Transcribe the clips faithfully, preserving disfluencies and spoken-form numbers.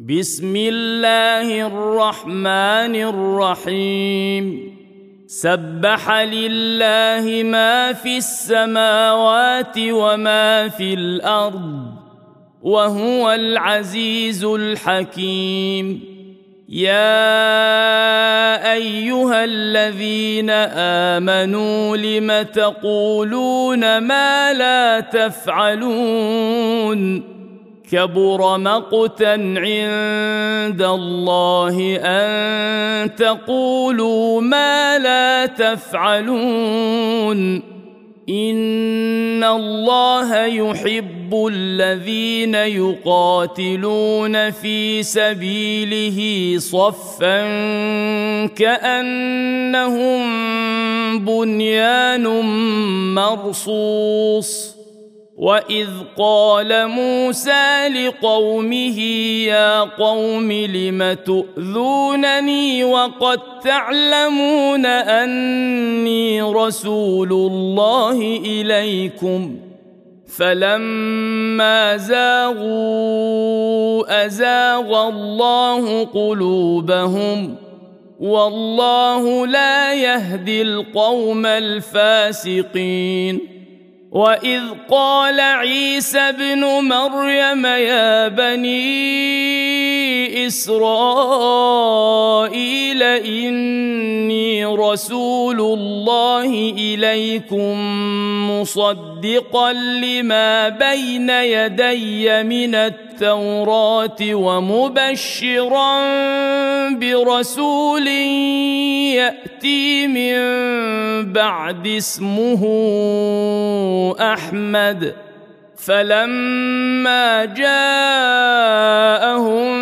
بسم الله الرحمن الرحيم. سبح لله ما في السماوات وما في الأرض وهو العزيز الحكيم. يا أيها الذين آمنوا لم تقولون ما لا تفعلون؟ كبر مقتا عند الله أن تقولوا ما لا تفعلون. إن الله يحب الذين يقاتلون في سبيله صفا كأنهم بنيان مرصوص. وإذ قال موسى لقومه يا قوم لم تؤذونني وقد تعلمون أني رسول الله إليكم؟ فلما زاغوا أزاغ الله قلوبهم والله لا يهدي القوم الفاسقين. وإذ قال عيسى ابن مريم يا بني إسرائيل إني رسول الله إليكم مصدقا لما بين يدي من التوراة ومبشرا برسول يأتي من بعد اسمه أحمد. فلما جاءهم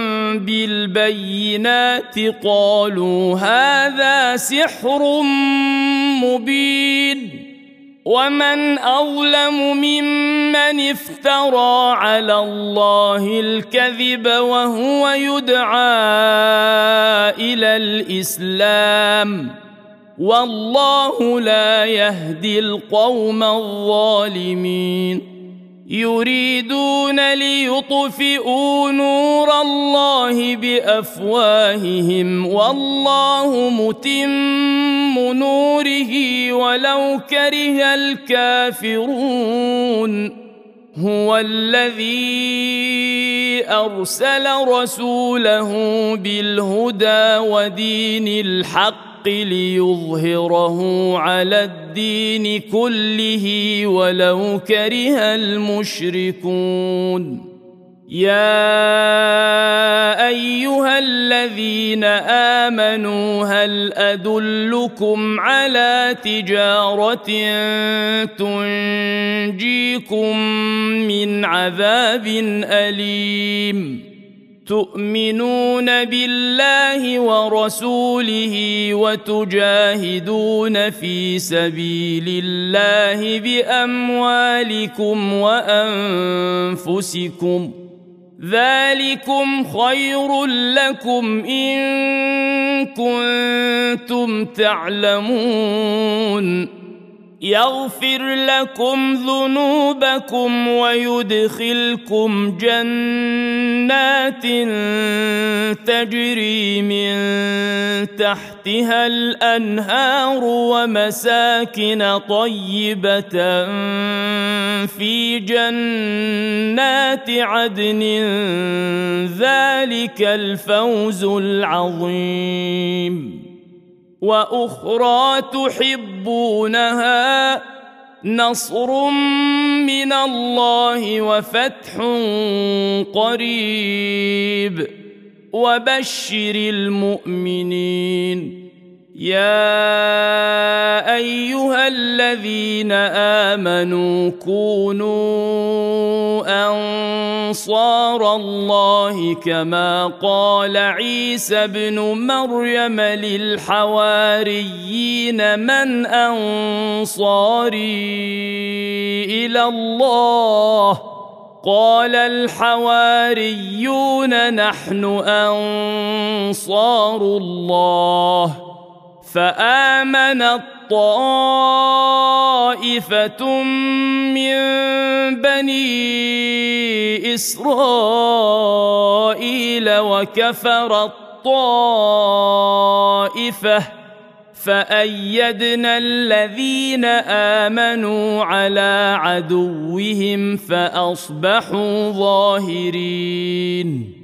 بالبينات قالوا هذا سحر مبين. ومن أظلم ممن افترى على الله الكذب وهو يدعى إلى الإسلام والله لا يهدي القوم الظالمين. يريدون ليطفئوا نور الله بأفواههم والله متم نوره ولو كره الكافرون. هو الذي أرسل رسوله بالهدى ودين الحق ليظهره على الدين كله ولو كره المشركون. يا أيها الذين آمنوا هل أدلكم على تجارة تنجيكم من عذاب أليم؟ تؤمنون بالله ورسوله وتجاهدون في سبيل الله بأموالكم وأنفسكم ذلكم خير لكم إن كنتم تعلمون. يغفر لكم ذنوبكم ويدخلكم جنات تجري من تحتها الأنهار ومساكن طيبة في جنات عدن ذلك الفوز العظيم. وأخرى تحبونها نصر من الله وفتح قريب وبشر المؤمنين. يا أيها الذين آمنوا كونوا أنصار الله كما قال عيسى ابن مريم للحواريين من أنصاري إلى الله؟ قال الحواريون نحن أنصار الله. فآمنت طائفة من بني إسرائيل وكفرت طائفة فأيدنا الذين آمنوا على عدوهم فأصبحوا ظاهرين.